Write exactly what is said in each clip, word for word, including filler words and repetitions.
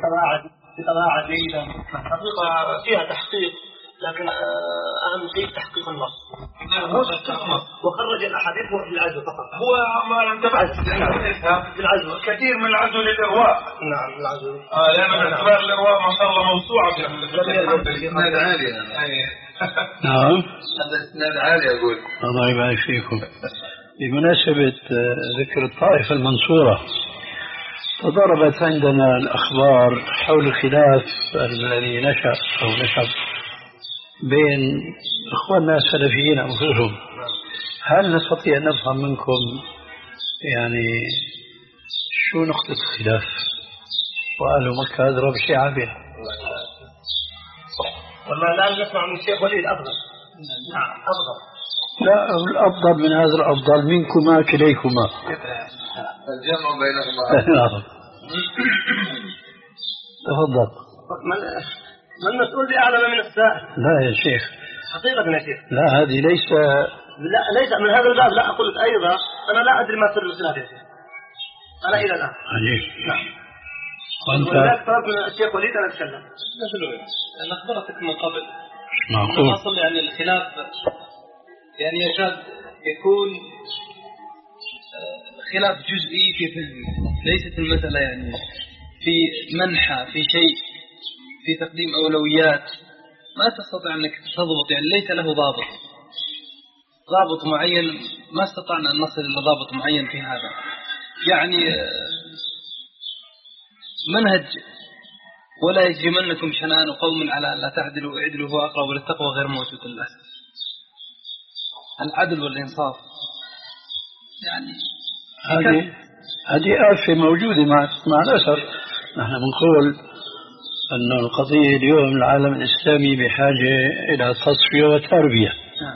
بقواعد بقواعد جيدة الحقيقة فيها تحقيق، لكن أهم شيء تحقيق النص وخرج الأحاديث بالعزو فقط. هو ما انتبهت بالعزو كثير من العزو للإرواء. نعم العزو آه لأن باعتبار الإرواء ما شاء الله موسوعة في إسناد عالي. نعم هذا إسناد عالي أقول. الله يبارك فيكم. بمناسبة ذكر الطائفة المنصورة، تضاربت عندنا الأخبار حول الخلاف الذي نشأ أو نشأ بين إخواننا السلفيين أنفسهم. هل نستطيع أن نفهم منكم يعني شو نقطة الخلاف؟ وأهل مكة أدرى بشيء بها. والله الآن نسمع من الشيخ وليد أفضل. نعم أفضل. لا الأفضل من هذا الأفضل منكما كليكما. الجمع بينهما. نعم. تفضل. من من المسؤول بأعلم من السائل؟ لا يا شيخ. حقيقة يا شيخ. لا هذه ليس. لا ليس من هذا الباب. لا أقول أيضا أنا لا أدري ما سر الخلاف يا شيخ. أنا إلى الآن. عجيب. نعم. وأنت. ولذلك طلب من الشيخ وليد أن أتكلم. أنا أخبرتك من قبل. معقول. أصل يعني الخلاف يعني يكاد يكون خلاف جزئي في فهم، ليست المسألة يعني في منحى في شيء في تقديم أولويات ما تستطيع أنك تضبط، يعني ليس له ضابط ضابط معين، ما استطعنا أن نصل إلى ضابط معين في هذا. يعني منهج ولا يجرمنكم شنآن قوم على أن لا تعدلوا اعدلوا هو أقرب للتقوى غير موجود للأسف. العدل والإنصاف يعني هذه هذه آفة موجودة مع مع الأسف. نحن بنقول أن القضية اليوم العالم الإسلامي بحاجة إلى تصفية وتربية.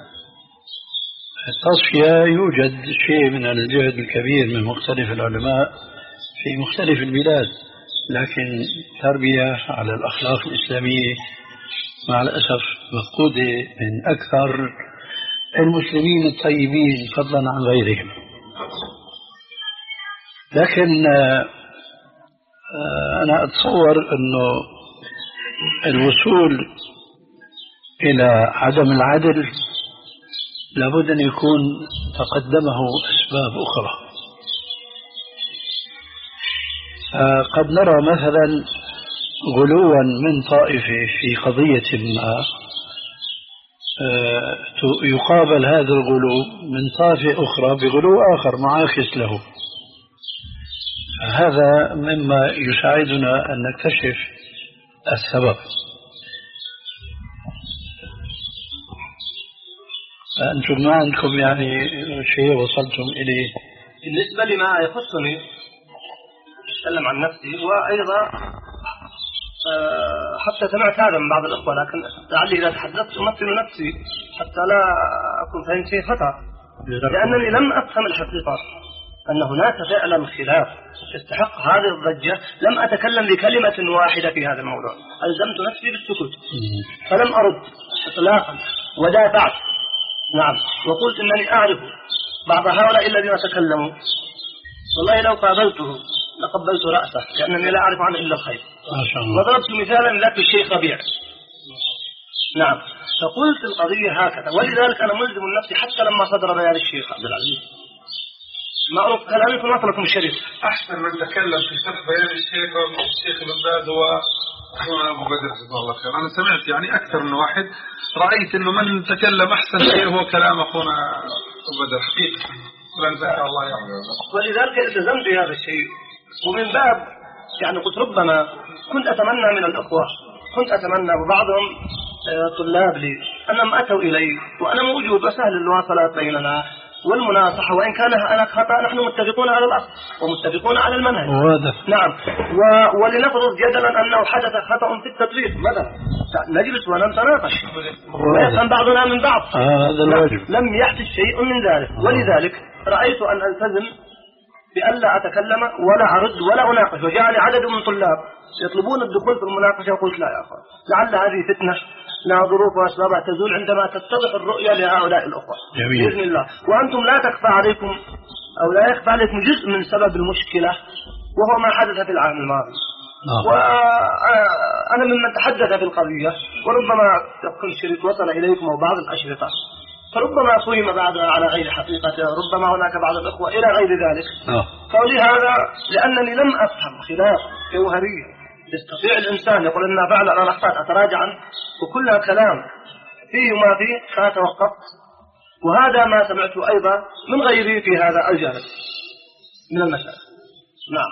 التصفية يوجد شيء من الجهد الكبير من مختلف العلماء في مختلف البلاد، لكن تربية على الأخلاق الإسلامية مع الأسف مفقودة من أكثر المسلمين الطيبين فضلا عن غيرهم. لكن أنا أتصور أنه الوصول إلى عدم العدل لابد أن يكون تقدمه أسباب أخرى. قد نرى مثلا غلوا من طائفة في قضية ما، يقابل هذا الغلو من طائفة أخرى بغلو آخر معاكس له. هذا مما يساعدنا أن نكتشف السبب. أنتم ما عندكم يعني شيء وصلتم إليه؟ بالنسبة لما يخصني أتكلم عن نفسي، وأيضا حتى سمعت هذا من بعض الأخوة، لكن لعلي إذا تحدثت أمثل نفسي حتى لا أكون فهمت شيء خطأ، لأنني لم أفهم الحقيقة أن هناك فعلا خلاف يستحق هذه الضجة. لم أتكلم بكلمة واحدة في هذا الموضوع، ألزمت نفسي بالسكوت فلم أرد إطلاقا ودافعت. نعم، وقلت أنني أعرف بعض هؤلاء الذين تكلموا والله لو قابلته لقبلت رأسه، لأنني لا أعرف عنه إلا الخير. وضربت مثالا لك الشيخ ربيع. نعم، فقلت القضية هكذا، ولذلك أنا ملزم نفسي حتى لما صدر بيان الشيخ عبد العزيز. ما أعرف كلامي في مطلقكم الشريف. أحسن من تكلم في شرح بيان الشيخ والشيخ ابن باز هو أخونا أبو بدر جزاه الله خير. أنا سمعت يعني أكثر من واحد، رأيت إنه من تكلم أحسن شيء هو كلام أخونا أبو بدر حقيقة، ولا نزكى الله يعني. ولذلك التزمت بهذا الشيء، ومن باب يعني قلت ربما كنت أتمنى من الأخوة، كنت أتمنى وبعضهم طلاب لي أنهم أتوا إلي وأنا موجود وسهل المواصلات بيننا والمناصحة، وإن كان أنا خطأ نحن متفقون على الأصل ومتفقون على المنهج. نعم، و... ولنفرض جدلا أنه حدث خطأ في التطبيق مثلا، نجلس ونتناقش ويفهم بعضنا من بعض. هذا الواجب. لم يحدث شيء من ذلك، ولذلك رأيت أن ألتزم بألا أتكلم ولا أرد ولا أناقش، وجاءني عدد من طلاب يطلبون الدخول في المناقشة، وقلت لا يا أخوان، لعل هذه فتنة لها ظروف وأسبابها تزول عندما تتضح الرؤية لهؤلاء الأخوة. جميل. بإذن الله. وأنتم لا تخفى عليكم أو لا يخفى عليكم جزء من سبب المشكلة، وهو ما حدث في العام الماضي. وأنا ممن تحدث في القضية، وربما يكون الشريط وصل إليكم أو بعض الأشرطة، فربما فهم بعضها على غير حقيقته، ربما هناك بعض الأخوة إلى غير ذلك. قولي هذا لأنني لم أفهم خلاف جوهري يستطيع الإنسان يقول إنها فعل أنا أخطأت أتراجع عنه، وكلها كلام فيه ما فيه فأتوقفت. وهذا ما سمعته أيضا من غيري في هذا الجانب من المسألة. نعم.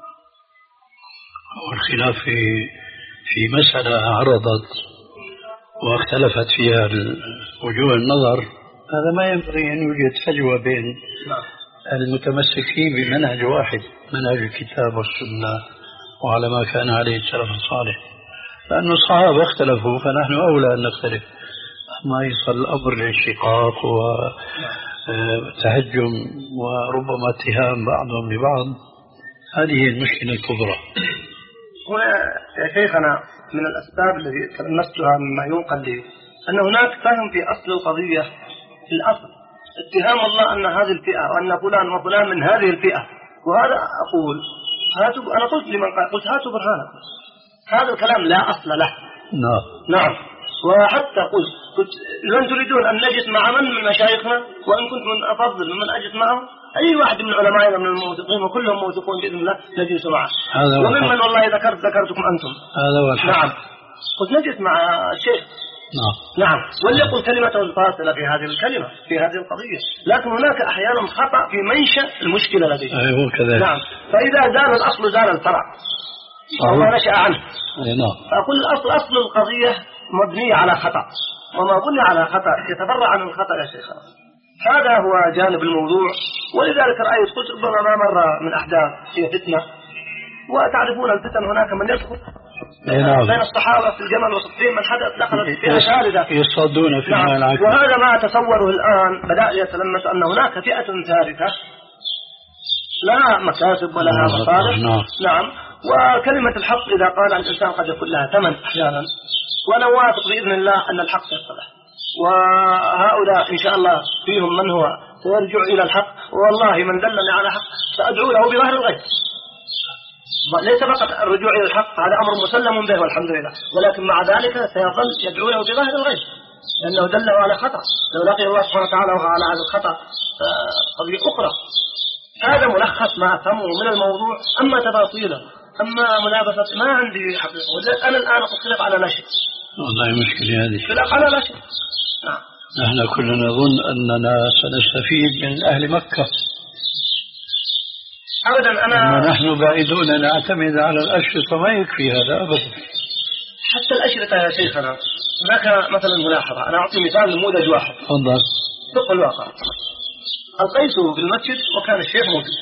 والخلاف في في مسألة عرضت واختلفت فيها وجوه النظر، هذا ما ينبغي أن يوجد فجوة بين المتمسكين بمنهج واحد، منهج الكتاب والسنة وعلى ما كان عليه السلف الصالح، لأن الصحابة اختلفوا فنحن أولى أن نختلف. ما يصل الأمر للشقاق وتهجم وربما اتهام بعضهم ببعض، هذه المشكلة الكبرى. يا شيخنا من الأسباب التي تلمستها مما ينقل لي أن هناك فهم في أصل القضية، في الأصل اتهام الله أن هذه الفئة وأن فلان وفلان من هذه الفئة، وهذا أقول هاتوا، أنا قلت لمن قال قلت هاتوا برهانكم، هذا الكلام لا أصل له. نعم نعم. وحتى قلت قلت لن تريدون أن نجلس مع من من مشايخنا، وإن كنت من أفضل من أجلس معهم أي واحد من علمائنا من الموثقين وكلهم موثقون بإذن الله نجلس معه، وممن والله ذكرت ذكرتكم أنتم. هذا هو الحق. نعم. قلت نجلس مع الشيخ. نعم. نعم. وليقل كلمته الفاصلة في هذه الكلمة في هذه القضية، لكن هناك أحيانا خطأ في منشأ المشكلة لديه. أيوه كذلك. نعم. فإذا زال الأصل زال الفرع وما نشأ عنه. نعم. فأقول الأصل أصل القضية مبنية على خطأ، وما بني على خطأ يتفرع عن الخطأ يا شيخنا. هذا هو جانب الموضوع. ولذلك رأيت قلت ربما ما مر من أحداث هي فتنة، وتعرفون الفتن هناك من يدخل بين الصحابة في الجمل والصفين من حدث دخلت فئة ثالثة يصطادون في الماء العكس. وهذا ما أتصوره الآن بدأ يتلمس أن هناك فئة ثالثة لا مكاسب ولا مصالح. نعم. وكلمة الحق إذا قال الإنسان قد يكون لها ثمن أحيانا، وأنا واثق بإذن الله أن الحق يصلح، وهؤلاء إن شاء الله فيهم من هو سيرجع إلى الحق، والله من دلني على حق سأدعو له بظهر الغيب. ليس فقط الرجوع إلى الحق، هذا أمر مسلم به والحمد لله، ولكن مع ذلك سيظل يدعو له بظهر الغيب لأنه دله على خطأ. لو لقي الله سبحانه وتعالى على هذا الخطأ قضية أخرى. هذا ملخص ما أفهمه من الموضوع. أما تفاصيله أما منافسة ما عندي حقيقة. أنا الآن أخلف على لا شيء. والله مشكلة هذه. خلاف على لا شيء. نعم. نحن كلنا نظن أننا سنستفيد من أهل مكة. أبدا. أنا أما نحن بعيدون نعتمد على الأشرطة ما يكفي هذا أبدا. حتى الأشرطة يا شيخنا هناك مثلا ملاحظة. أنا أعطي مثال نموذج واحد. تفضل. طبق الواقع. ألقيته بالمسجد وكان الشيخ موجود،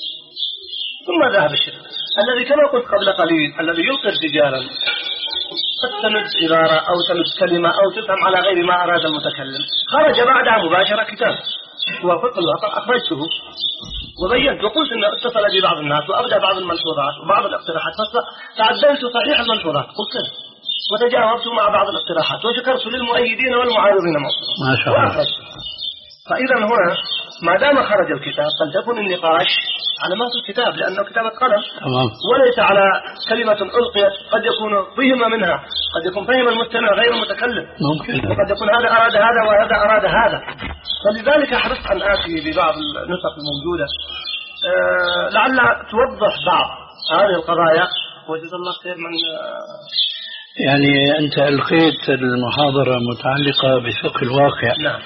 ثم ذهب الشيخ الذي كما قلت قبل قليل الذي يلقي ارتجالا قد تمد عبارة أو تمد كلمة أو تفهم على غير ما أراد المتكلم، خرج بعدها مباشرة كتاب وفق الواقع أخرجته وبينت وقلت أنه اتصل بي بعض الناس وأبدأ بعض الملحوظات وبعض الاقتراحات، فعدلت صحيح الملحوظات قلت كذا وتجاوبت مع بعض الاقتراحات وشكرت للمؤيدين والمعارضين موصولا ما شاء الله. فإذا هنا ما دام خرج الكتاب فلتكن النقاش على ما في الكتاب لأنه كتابة قلم وليس على كلمة ألقيت قد يكون فهم منها، قد يكون فهم المستمع غير المتكلم ممكن، وقد يكون هذا أراد هذا وهذا أراد هذا. فلذلك حرصت أن آتي ببعض النسخ الموجودة أه لعل توضح بعض هذه القضايا وجزا الله خير من أه يعني أنت ألقيت المحاضرة متعلقة بفقه الواقع. نعم.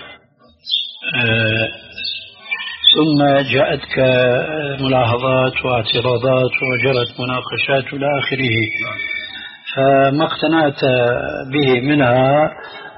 أه ثم جاءتك ملاحظات واعتراضات وجرت مناقشات إلى آخره، فما اقتنعت به منها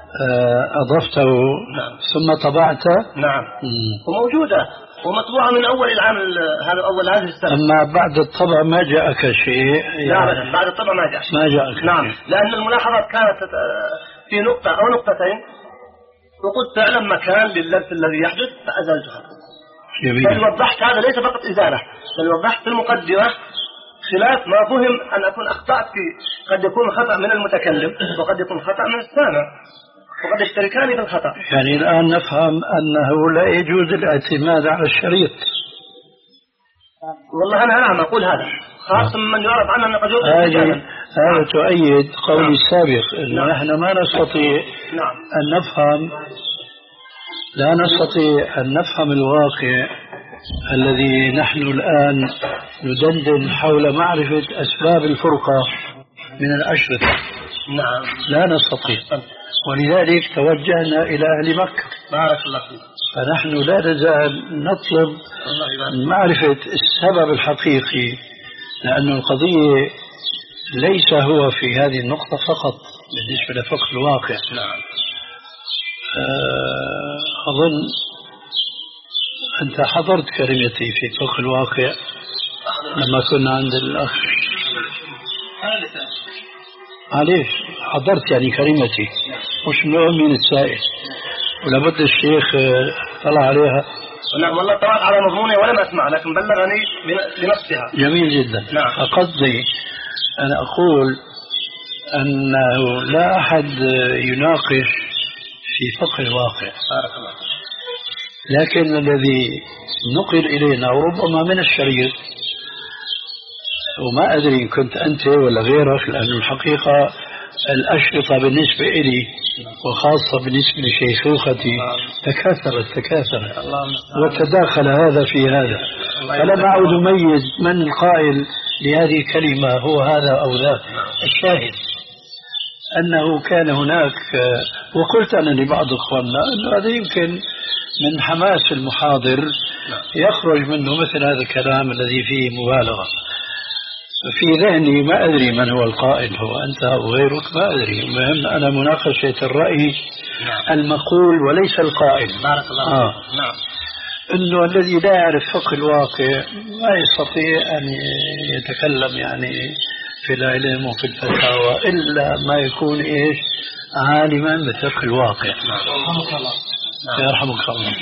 أضفته ثم طبعته. نعم. وموجودة ومطبوعة من أول العام هذا أول هذه السنة. أما بعد الطبع ما جاءك شيء؟ لا بعد الطبع ما جاء شيء. ما جاءك. نعم شيء. لأن الملاحظات كانت في نقطة أو نقطتين وقلت فعلا مكان للبس الذي يحدث فأزلتها. بل وضحت هذا ليس فقط إزالة، بل وضحت في المقدمة خلاف ما فهم أن أكون أخطأت فيه، قد يكون خطأ من المتكلم وقد يكون خطأ من السامع وقد يشتركان في الخطأ. يعني الآن نفهم أنه لا يجوز الاعتماد على الشريط. والله أنا نعم أقول هذا خاصة من يعرف عنه أنه قد يوقف هذه هذا تؤيد قولي السابق أنه نعم. نحن ما نستطيع نعم. أن نفهم لا نستطيع أن نفهم الواقع الذي نحن الآن ندندن حول معرفة أسباب الفرقة من الأشرطة. نعم. لا نستطيع، ولذلك توجهنا إلى أهل مكة. بارك الله فيك. فنحن لا نزال نطلب معرفة السبب الحقيقي، لأن القضية ليس هو في هذه النقطة فقط بالنسبة لفقه الواقع. نعم. أظن أنت حضرت كلمتي في فقه الواقع لما كنا عند الأخ. معليش حضرت يعني كلمتي مش من السائل، ولابد الشيخ طلع عليها. نعم والله طلعت على مضموني ولم أسمع، لكن بلغني بنفسها. جميل جدا. نعم. فقصدي أنا أقول أنه لا أحد يناقش في فقه الواقع، بارك الله، لكن الذي نقل إلينا وربما من الشريط، وما أدري إن كنت أنت ولا غيرك، لأن الحقيقة الأشرطة بالنسبة إلي وخاصة بالنسبة لشيخوختي تكاثرت تكاثرت وتداخل هذا في هذا، فلم أعد أميز من القائل لهذه الكلمة هو هذا أو ذاك. الشاهد أنه كان هناك، وقلت أنا لبعض إخواننا أنه هذا يمكن من حماس المحاضر يخرج منه مثل هذا الكلام الذي فيه مبالغة. في ذهني ما أدري من هو القائل، هو أنت أو غيرك ما أدري، المهم أنا مناقشة الرأي المقول وليس القائل. بارك الله آه. نعم. أنه الذي لا يعرف فقه الواقع ما يستطيع أن يتكلم يعني في العلم وفي الفتاوى إلا ما يكون إيش عالما بفقه الواقع. رحمك الله. يرحمك الله.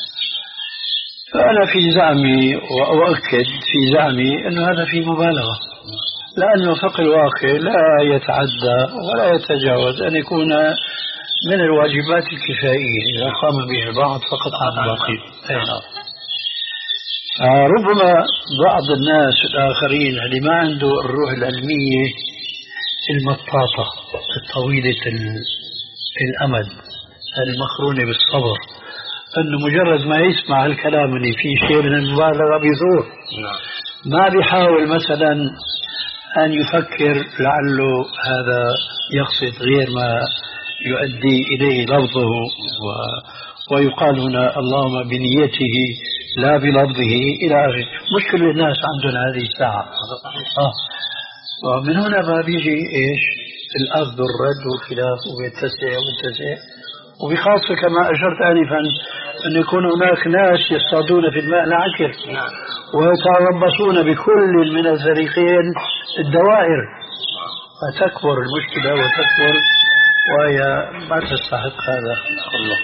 فأنا في زعمي وأؤكد في زعمي أن هذا في مبالغة، لأن فقه الواقع لا يتعدى ولا يتجاوز أن يكون من الواجبات الكفائية إذا قام به البعض فقط عن الباقي. ربما بعض الناس الآخرين اللي ما عنده الروح العلمية المطاطة الطويلة الأمد المقرونة بالصبر، أنه مجرد ما يسمع الكلام اللي فيه شيء من المبالغة بيزور، ما بيحاول مثلا أن يفكر لعله هذا يقصد غير ما يؤدي إليه لفظه، و... ويقال هنا اللهم بنيته لا بلفظه إلى آخره. مش كل الناس عندهم هذه الساعة. آه. ومن هنا ما بيجي إيش الأخذ والرد والخلاف وبيتسع وبيتسع، وبخاصة كما أشرت آنفا أن يكون هناك ناس يصطادون في الماء العكر ويتربصون بكل من الفريقين الدوائر، فتكبر المشكلة وتكبر وهي ما تستحق هذا الله.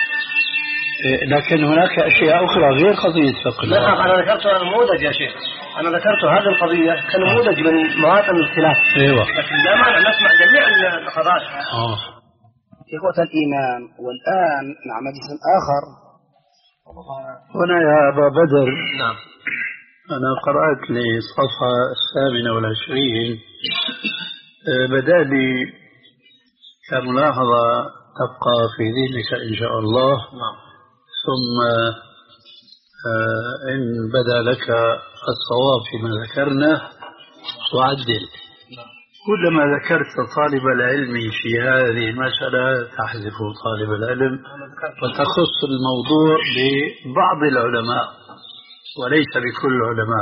لكن هناك أشياء أخرى غير قضية فقه. نعم أنا ذكرت نموذج يا شيخ، أنا ذكرت هذه القضية كنموذج من مواطن الاختلاف. أيوة. لكن لا مانع نسمع جميع القضايا. آه. إخوة الإيمان، والآن مع مجلس آخر. هنا يا أبا بدر. نعم. أنا قرأت للصفحة الثامنة والعشرين، بدأ لي كملاحظة تبقى في ذهنك إن شاء الله. نعم. ثم إن بدا لك الصواب فيما ذكرنا تعدل. كلما ذكرت طالب العلم في هذه المسألة تحذف طالب العلم وتخص الموضوع ببعض العلماء وليس بكل العلماء.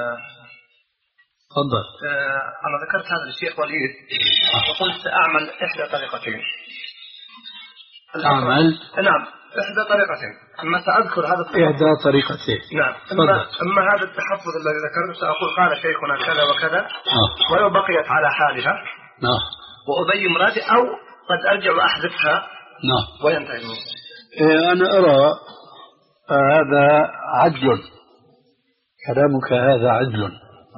تفضل. أنا ذكرت هذا للشيخ وليد وقلت أعمل إحدى طريقتين. أعمل؟ نعم إحدى طريقتين، أما سأذكر هذا التحفظ. إحدى طريقتين. نعم. أما, أما هذا التحفظ الذي ذكرته سأقول قال شيخنا كذا وكذا آه. ولو بقيت على حالها. نعم. وأبين مرادي أو قد أرجع وأحذفها. نعم. وينتهي الموضوع. إيه أنا أرى هذا عدل، كلامك هذا عدل.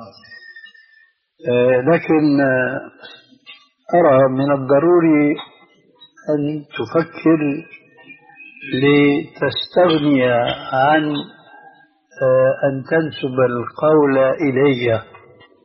إيه لكن أرى من الضروري أن تفكر لتستغني عن أن تنسب القول إلي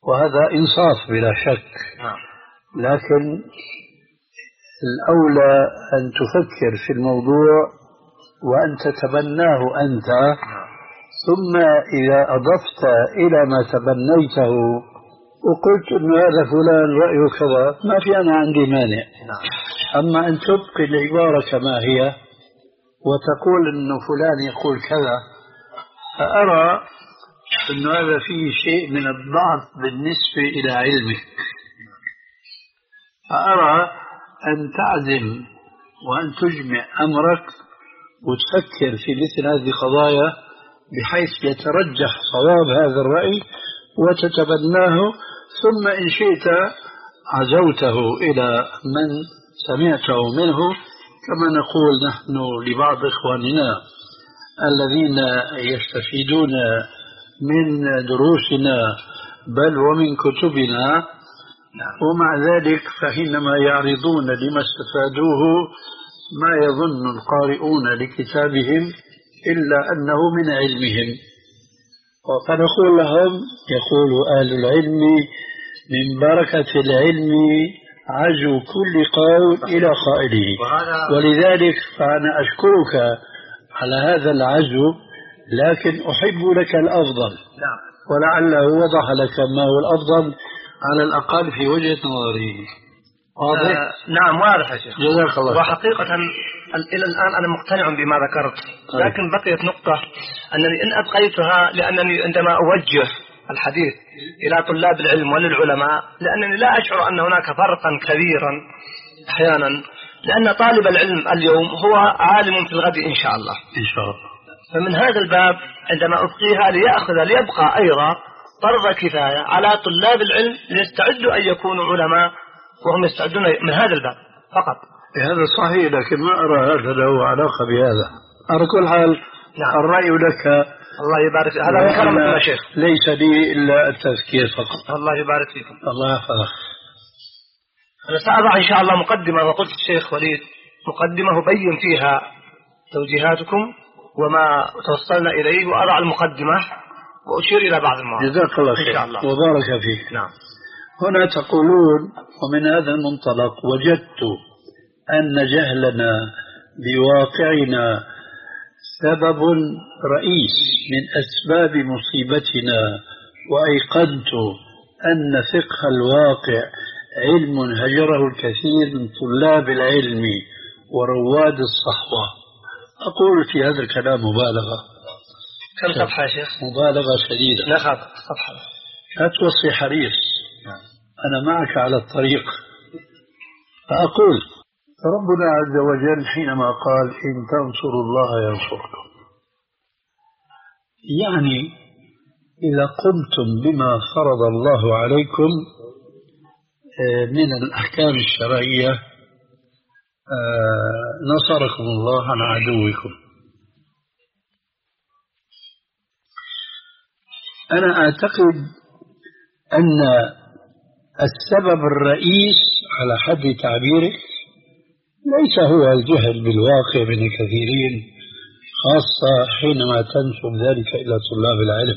وهذا إنصاف بلا شك. لكن الأولى أن تفكر في الموضوع وأن تتبناه أنت، ثم إذا أضفت إلى ما تبنيته وقلت أن هذا فلان رأيه كذا، ما في أنا عندي مانع. أما أن تبقي العبارة كما هي وتقول أنه فلان يقول كذا، فأرى أن هذا فيه شيء من الضعف بالنسبة إلى علمك. فأرى أن تعزم وأن تجمع أمرك وتفكر في مثل هذه القضايا بحيث يترجح صواب هذا الرأي وتتبناه، ثم إن شئت عزوته إلى من سمعته منه، كما نقول نحن لبعض إخواننا الذين يستفيدون من دروسنا بل ومن كتبنا، ومع ذلك فحينما يعرضون لما استفادوه ما يظن القارئون لكتابهم إلا أنه من علمهم. فنقول لهم، يقول أهل العلم من بركة العلم عزو كل قول إلى قائله، ولذلك فأنا أشكرك على هذا العزو، لكن أحب لك الأفضل، ولعله وضح لك ما هو الأفضل على الأقل في وجهة نظري. واضح؟ آه نعم واضح يا شيخ. جزاك الله. وحقيقة إلى الآن أنا مقتنع بما ذكرت، لكن بقيت نقطة أنني إن أبقيتها لأنني عندما أوجه الحديث إلى طلاب العلم وللعلماء، لأنني لا أشعر أن هناك فرقا كبيرا أحيانا، لأن طالب العلم اليوم هو عالم في الغد إن شاء الله. إن شاء الله. فمن هذا الباب عندما أبقيها ليأخذ ليبقى أيضا فرض كفاية على طلاب العلم ليستعدوا أن يكونوا علماء وهم يستعدون من هذا الباب فقط. هذا صحيح، لكن ما أرى هذا له علاقة بهذا. على كل حال نعم. الرأي لك. الله يبارك فيك. هذا من كرمكم يا شيخ. ليس لي إلا التذكير فقط. الله يبارك فيكم. الله يحفظك. أنا سأضع إن شاء الله مقدمة، وقلت الشيخ وليد مقدمة أبين فيها توجيهاتكم وما توصلنا إليه، وأضع المقدمة وأشير إلى بعض المواضيع. جزاك الله خير وبارك فيك. نعم. هنا تقولون ومن هذا المنطلق وجدت أن جهلنا بواقعنا سبب رئيس من أسباب مصيبتنا، وأيقنت أن فقه الواقع علم هجره الكثير من طلاب العلم ورواد الصحوة. أقول في هذا الكلام مبالغة. كم صفحة يا شيخ؟ مبالغة شديدة. لا خاطر صفحة. لا توصي حريص، أنا معك على الطريق. فأقول ربنا عز وجل حينما قال إن تنصروا الله ينصركم، يعني إذا قمتم بما فرض الله عليكم من الأحكام الشرعية نصركم الله عن عدوكم. أنا أعتقد أن السبب الرئيس على حد تعبيرك ليس هو الجهل بالواقع من الكثيرين، خاصة حينما تنسب ذلك إلى طلاب العلم.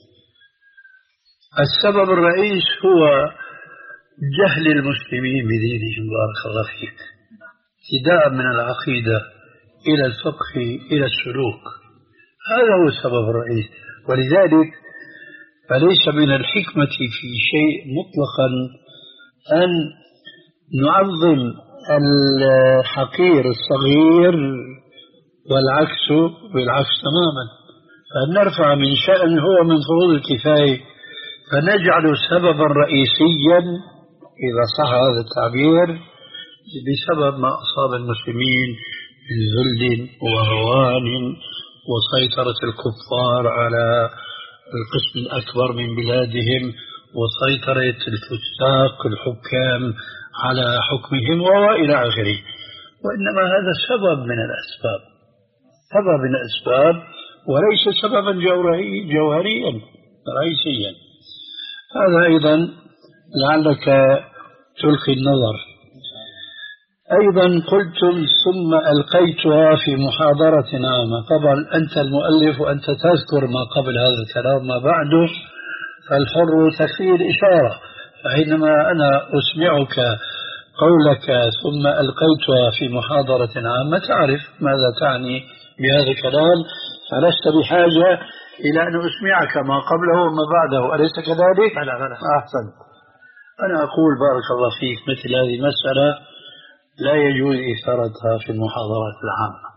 السبب الرئيس هو جهل المسلمين بدينهم، بارك الله فيك، ابتداء من العقيدة إلى الفقه إلى السلوك. هذا هو السبب الرئيس. ولذلك فليس من الحكمة في شيء مطلقا أن نعظم الحقير الصغير، والعكس بالعكس تماما، فأن نرفع من شأن هو من فروض الكفاية فنجعل سببا رئيسيا إذا صح هذا التعبير بسبب ما أصاب المسلمين من ذل وهوان وسيطرة الكفار على القسم الأكبر من بلادهم وسيطرة الفساق الحكام على حكمهم وإلى آخره. وإنما هذا سبب من الأسباب، سبب من الأسباب وليس سببا جوهريا رئيسيا. هذا أيضا لعلك تلقي النظر. أيضا قلتم ثم ألقيتها في محاضرة عامة. طبعا أنت المؤلف وأنت تذكر ما قبل هذا الكلام ما بعده، فالحر تكفيه الإشارة. فحينما أنا أسمعك قولك ثم ألقيتها في محاضرة عامة تعرف ماذا تعني بهذا الكلام، فلست بحاجة إلى أن أسمعك ما قبله وما بعده، أليس كذلك؟ بلى بلى. أحسن. أنا أقول بارك الله فيك مثل هذه المسألة لا يجوز إثارتها في المحاضرات العامة،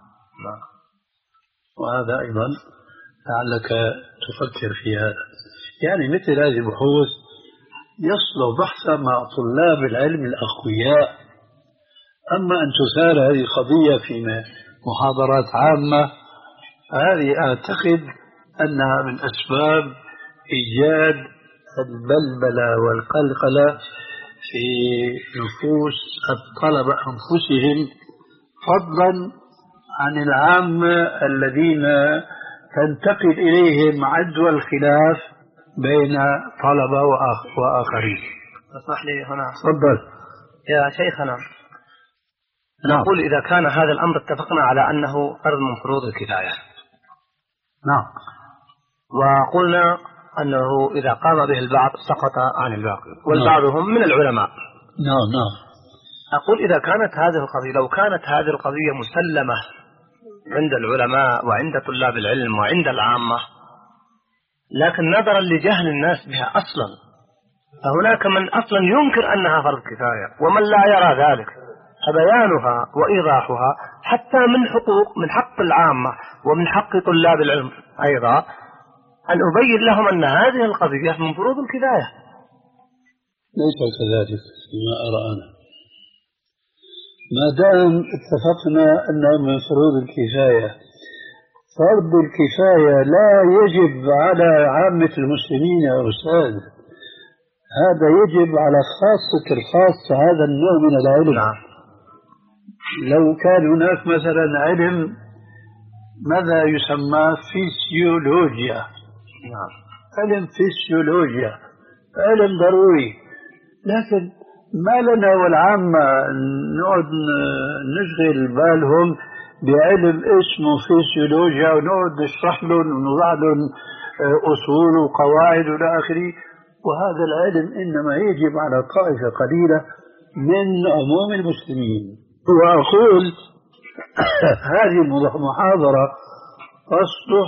وهذا أيضا لعلك تفكر في هذا. يعني مثل هذه البحوث يصلح بحثا مع طلاب العلم الأقوياء، أما أن تثار هذه القضية في محاضرات عامة هذه أعتقد أنها من أسباب إيجاد البلبلة والقلقلة في نفوس الطلبة أنفسهم، فضلا عن العامة الذين تنتقل إليهم عدوى الخلاف بين طلبة وآخرين. اسمح لي هنا. تفضل يا شيخنا. نعم. نقول إذا كان هذا الأمر اتفقنا على أنه فرض من فروض الكفاية. نعم. وقلنا أنه إذا قام به البعض سقط عن الباقي، والبعضهم من العلماء. نعم نعم. أقول إذا كانت هذه القضية لو كانت هذه القضية مسلمة عند العلماء وعند طلاب العلم وعند العامة، لكن نظرا لجهل الناس بها أصلا، فهناك من أصلا ينكر أنها فرض كفاية ومن لا يرى ذلك، فبيانها وإيضاحها حتى من حقوق من حق العامة ومن حق طلاب العلم أيضا أن أبين لهم أن هذه القضية من فروض الكفاية. ليس كذلك فيما أرى أنا، ما دام اتفقنا أنه من فروض الكفاية، فرض الكفاية لا يجب على عامة المسلمين يا أستاذ، هذا يجب على خاصة الخاصة هذا النوع من العلم. نعم. لو كان هناك مثلا علم ماذا يسمى فيسيولوجيا، نعم. علم فيسيولوجيا علم ضروري، لكن ما لنا والعامة نقعد نشغل بالهم بعلم اسمه فيسيولوجيا ونقعد نشرح لهم ونضع لهم أصول وقواعد إلى آخره، وهذا العلم إنما يجب على طائفة قليلة من عموم المسلمين. وأقول هذه المحاضرة تصلح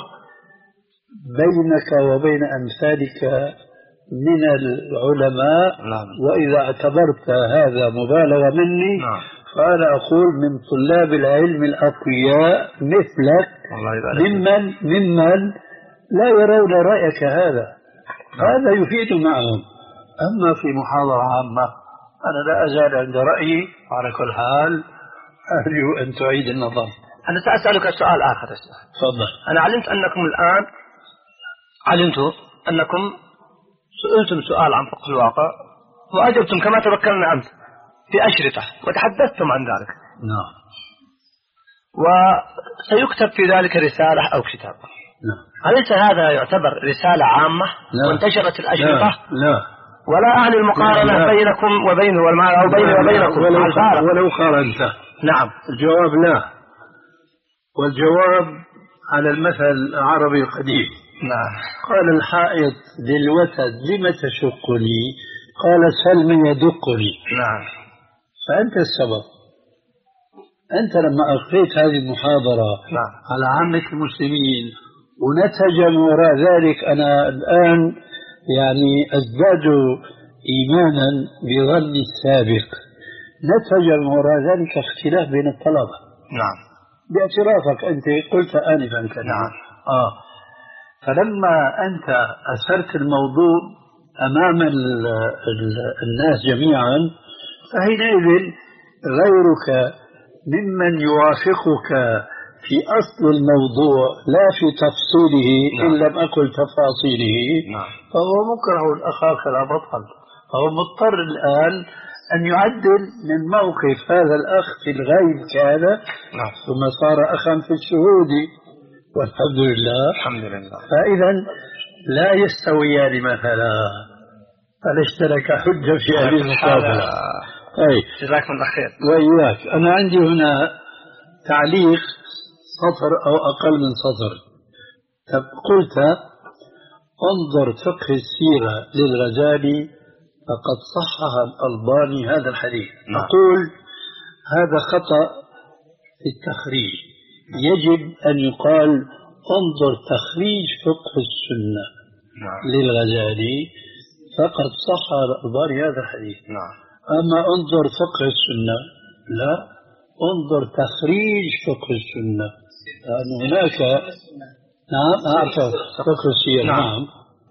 بينك وبين أمثالك من العلماء. نعم. وإذا اعتبرت هذا مبالغة مني، نعم. فأنا أقول من طلاب العلم الأقوياء مثلك ممن ممن لا يرون رأيك هذا. نعم. هذا يفيد معهم. أما في محاضرة عامة أنا لا أزال عند رأيي. على كل حال أرجو أن تعيد النظر. أنا سأسألك سؤال آخر. تفضل. أنا علمت أنكم الآن علمت أنكم سئلتم سؤال عن فقه الواقع وأجبتم كما تذكرنا أمس في أشرطة وتحدثتم عن ذلك. نعم. وسيكتب في ذلك رسالة أو كتاب. نعم. أليس هذا يعتبر رسالة عامة؟ لا. وانتشرت الأشرطة؟ لا, لا. ولا أعني المقارنة لا. بينكم وبينه أو بيني وبينكم ولو, ولو قارنت. نعم. الجواب لا، والجواب على المثل العربي القديم. نعم. قال الحائط للوتد لم تشقني؟ قال سل من يدقني. نعم. فأنت السبب. أنت لما ألقيت هذه المحاضرة نعم. على عامة المسلمين ونتج من وراء ذلك أنا الآن يعني أزداد إيمانا بظني السابق، نتج من وراء ذلك اختلاف بين الطلبة. نعم. باعترافك أنت قلت آنفا كذا. نعم. آه. فلما أنت أثرت الموضوع أمام ال ال الناس جميعا، فحينئذ غيرك ممن يوافقك في أصل الموضوع لا في تفصيله. نعم. إن لم أقل تفاصيله. نعم. فهو مكره أخاك لا بطل، فهو مضطر الآن أن يعدل من موقف هذا الأخ في الغيب كان. نعم. ثم صار أخا في الشهود والحمد لله. الحمد لله. فإذا لا يستويان مثلا، فليس لك حجة في هذه المقابلة. أي جزاكم الله خير. وإياك. أنا عندي هنا تعليق سطر أو أقل من سطر. قلت انظر فقه السيرة للغزالي فقد صحح الألباني هذا الحديث. نعم. نقول هذا خطأ في التخريج، يجب أن يقال انظر تخريج فقه السنة نعم. للغزالي فقد صحح الألباني هذا الحديث. نعم. أما انظر فقه السنة لا، انظر تخريج فقه السنة، لأن هناك نعم أعرف فقه السيرة. نعم. نعم.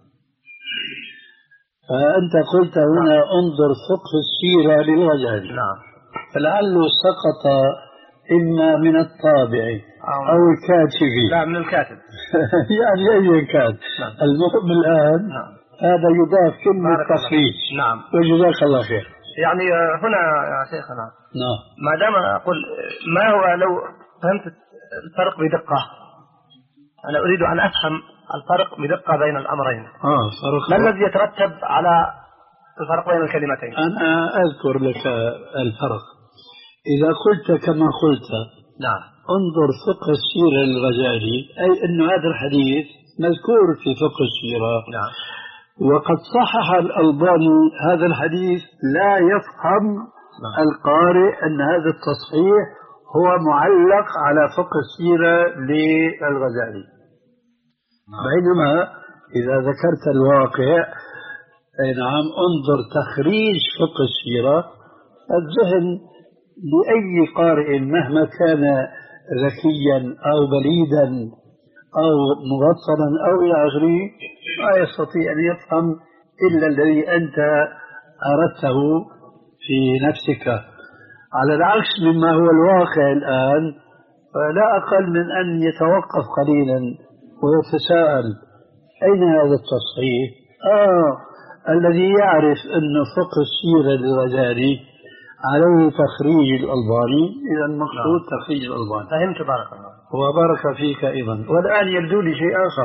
فأنت قلت هنا نعم. انظر فقه السيرة للغزالي. نعم. فلعله سقط إما من الطابع أو الكاتب. لا، من الكاتب. يعني أي كان. نعم. المهم الآن نعم. هذا يضاف كلمة تخريج. نعم. وجزاك الله خير. يعني هنا يا شيخنا نعم. ما دام أقول ما هو لو فهمت الفرق بدقة، أنا أريد أن أفهم الفرق بدقة بين الأمرين. آه فرق. ما الذي يترتب على الفرق بين الكلمتين؟ أنا أذكر لك الفرق. إذا قلت كما قلت نعم انظر فقه السيرة للغزالي، أي أن هذا الحديث مذكور في فقه السيرة. نعم. وقد صحح الألباني هذا الحديث، لا يفهم نعم. القارئ أن هذا التصحيح هو معلق على فقه السيرة للغزالي. نعم. بينما إذا ذكرت الواقع أي نعم انظر تخريج فقه السيرة، الذهن لأي قارئ مهما كان ذكيا أو بليدا أو مبصرا أو إلى آخره لا يستطيع أن يفهم إلا الذي أنت أردته في نفسك، على العكس مما هو الواقع الآن. فلا أقل من أن يتوقف قليلا ويتساءل أين هذا التصحيح؟ آه الذي يعرف أن فقه السيرة للغزالي عليه تخريج الألباني، إذا المقصود تخريج الألباني. فهمت، بارك الله. وبارك فيك أيضا. والآن يبدو لي شيء آخر،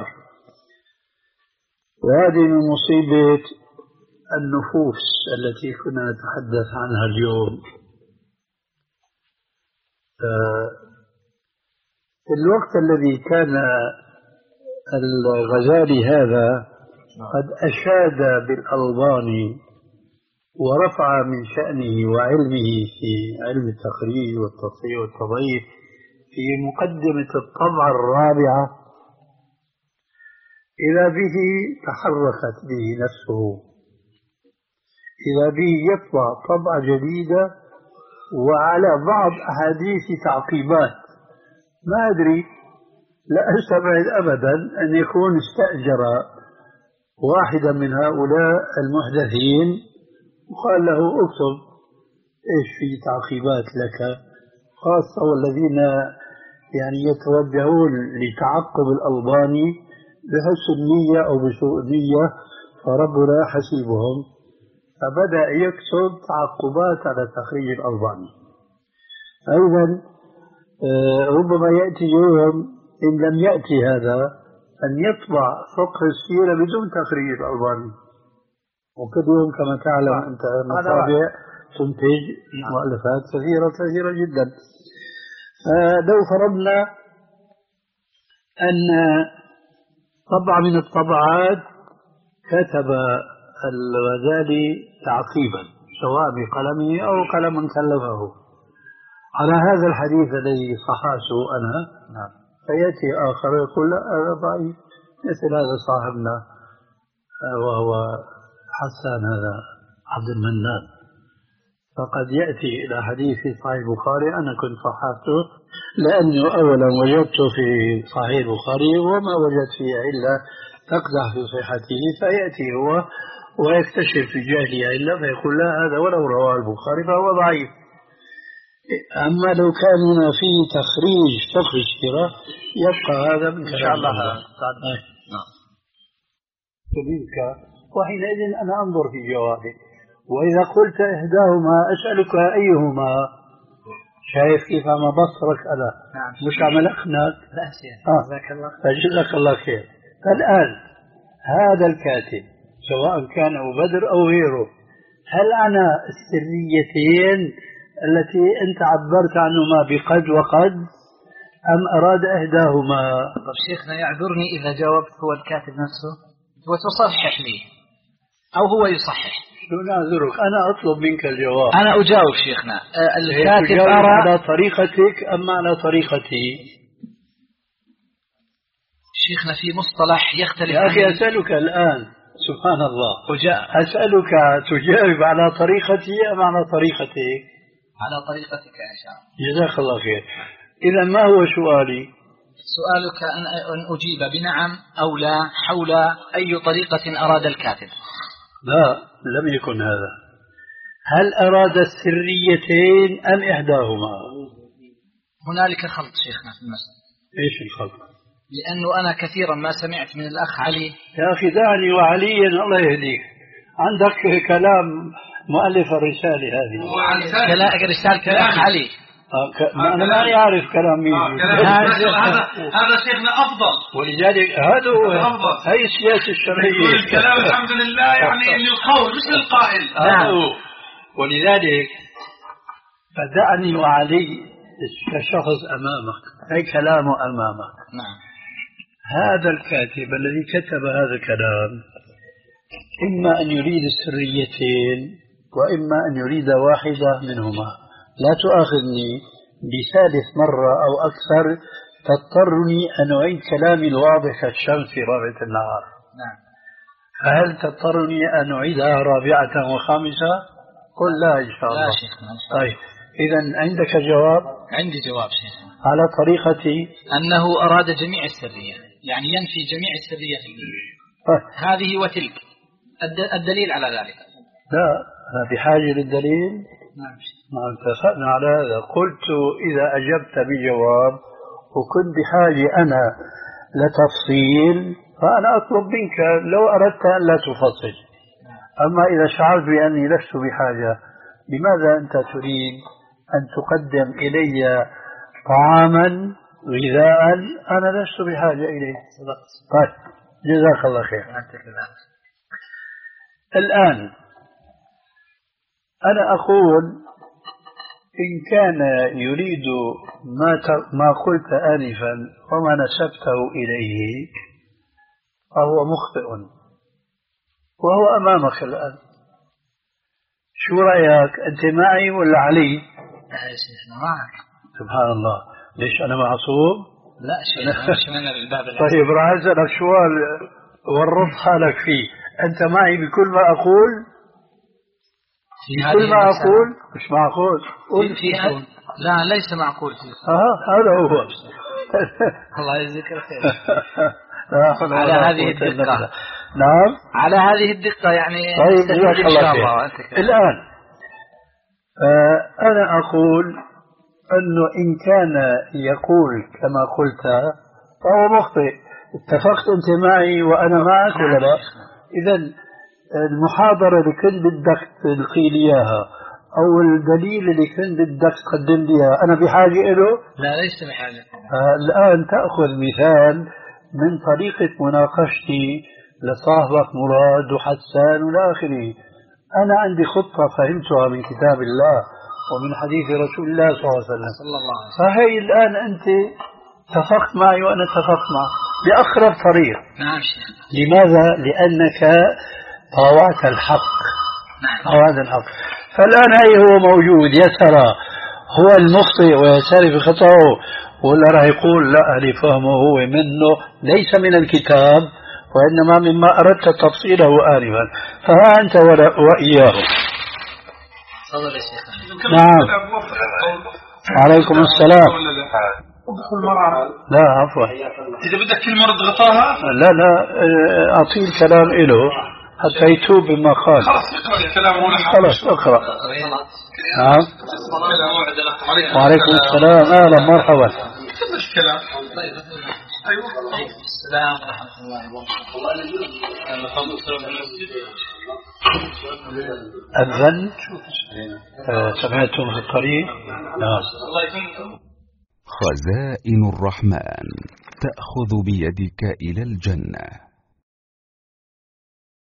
وهذه من مصيبة النفوس التي كنا نتحدث عنها اليوم. في الوقت الذي كان الغزالي هذا قد أشاد بالألباني ورفع من شأنه وعلمه في علم التخريج والتصحيح والتضعيف في مقدمة الطبعة الرابعة، إذا به تحركت به نفسه، إذا به يطبع طبعة جديدة وعلى بعض أحاديث تعقيبات. ما أدري، لا أستبعد أبدا أن يكون استأجر واحدا من هؤلاء المحدثين وقال له اكتب ايش في تعقيبات لك، خاصة والذين يعني يتوجهون لتعقب الألباني بحسن نية أو بسوء نية فربنا حسيبهم. فبدأ يكتب تعقبات على تخريج الألباني. أيضا ربما يأتي يوم إن لم يأتي هذا أن يطبع فقه السيرة بدون تخريج الألباني، وكل يوم كما تعلم أنت مطابع تنتج مؤلفات كثيرة كثيرة جدا. فلو فرضنا أن طبعة من الطبعات كتب الغزالي تعقيبا سواء بقلمه أو قلم كلفه على هذا الحديث الذي صححته أنا، فيأتي آخر يقول لا هذا ضعيف، مثل هذا صاحبنا وهو حسان هذا عبد المنان، فقد يأتي إلى حديث صحيح البخاري أنا كنت صححته لأنه أولا وجدته في صحيح البخاري وما وجدت فيه إلا تقدح في صحته، فيأتي هو ويكتشف في جهله إلا فيقول لا هذا ولو رواه البخاري فهو ضعيف. أما لو كان هنا فيه تخريج فقه السيرة يبقى هذا من إن شاء الله. نعم. منك وحينئذ أنا أنظر في جوابك، وإذا قلت إحداهما أسألك أيهما. شايف كيف ما بصرك أنا نعم. مش عمل أخناك. لا شيء. جزاك الله فجزاك الله خير. الآن هذا الكاتب سواء كان أبو بدر أو غيره، هل أنا السريتين التي أنت عبرت عنهما بقد وقد أم أراد إحداهما؟ طب شيخنا يعذرني إذا جاوبت هو الكاتب نفسه. وتصحح لي أو هو يصحح. شو نعذرك؟ أنا أطلب منك الجواب. أنا أجاوب شيخنا. الكاتب أرى على طريقتك أم على طريقتي؟ شيخنا في مصطلح يختلف. يا أخي أسألك الآن سبحان الله أسألك تجاوب على طريقتي أم على طريقتك؟ على طريقتك إن شاء الله. جزاك الله خير. إذا ما هو سؤالي؟ سؤالك أن أجيب بنعم أو لا حول أي طريقة أراد الكاتب. لا لم يكن هذا. هل أراد السريتين أم إحداهما؟ هنالك خلط شيخنا في المسألة. إيش الخلط؟ لأنه أنا كثيرا ما سمعت من الأخ علي. يا أخي دعني وعليا الله يهديك. عندك كلام مؤلف الرسالة هذه. كلام رسالة الأخ علي. آه أنا ما أعرف كلام مين. هذا هذا شيخنا أفضل. ولذلك هذا هو هي السياسة الشرعية. الكلام الحمد لله يعني للقول مش للقائل. نعم. ولذلك فدعني وعلي كشخص أمامك أي كلامه أمامك. نعم. هذا الكاتب الذي كتب هذا الكلام إما أن يريد السريتين وإما أن يريد واحدة منهما. لا تؤاخذني بثالث مرة أو أكثر تضطرني أن أعيد كلامي الواضح كالشمس في رابعة النهار. نعم. فهل تضطرني أن أعيدها رابعة وخامسة؟ قل لا إن شاء الله. لا شيخنا. طيب إذا عندك جواب؟ عندي جواب شيخنا. على طريقتي أنه أراد جميع السرية يعني ينفي جميع السرية في الدين. هذه وتلك الدليل على ذلك. لا أنا بحاجة للدليل. نعم. ما اتفقنا على هذا. قلت إذا أجبت بجواب وكنت بحاجة أنا لتفصيل فأنا أطلب منك لو أردت أن لا تفصل. أما إذا شعرت بأني لست بحاجة لماذا أنت تريد أن تقدم إلي طعاما غذاء أنا لست بحاجة إليه. طيب جزاك الله خير. الآن أنا أقول إن كان يريد ما ما قلت آنفا وما نسبته إليه فهو مخطئ وهو أمامك الآن. شو رأيك أنت معي ولا علي؟ شيخنا معك. سبحان الله. ليش أنا معصوم؟ لا شيخنا مش من الباب. طيب راح أسألك سؤال ورط حالك فيه. أنت معي بكل ما أقول؟ كل ما أقول مش معقول. في في لا ليس معقول. آه هذا هو. الله يجزيك الخير. على هذه الدقة. نعم. على هذه الدقة يعني. طيب إن شاء الله. الآن آه أنا أقول أنه إن كان يقول كما قلت فهو مخطئ. اتفقت أنت معي وأنا معك ولا لا؟ إذن المحاضرة اللي كنت بدك تلقي لي إياها أو الدليل اللي كنت بدك تقدم لي إياها أنا بحاجة إله؟ لا ليس بحاجة. آه الآن تأخذ مثال من طريقة مناقشتي لصاحبك مراد وحسان والى آخره. أنا عندي خطة فهمتها من كتاب الله ومن حديث رسول الله صلى الله عليه وسلم. فهي الآن أنت اتفقت معي وأنا اتفقت معك بأقرب طريق. نعم. لماذا؟ لأنك طاوعت الحق. طاوعت الحق. فالآن هي هو موجود يا ترى هو المخطئ ويساري في خطأه ولا راح يقول لا اللي فهمه هو منه ليس من الكتاب وإنما مما أردت تفصيله آنفا. فها أنت وإياه. نعم. عليكم السلام. لا عفوا. إذا بدك كلمة تضغطها. لا لا أعطيه الكلام إله حتى يتوب بما قال. خلاص اقرأ. نعم. وعليكم السلام. أهلا مرحبا. الكلام. أيوة. السلام ورحمة الله وبركاته. أذن سمعتم في الطريق. نعم. خزائن الرحمن تأخذ بيدك إلى الجنة.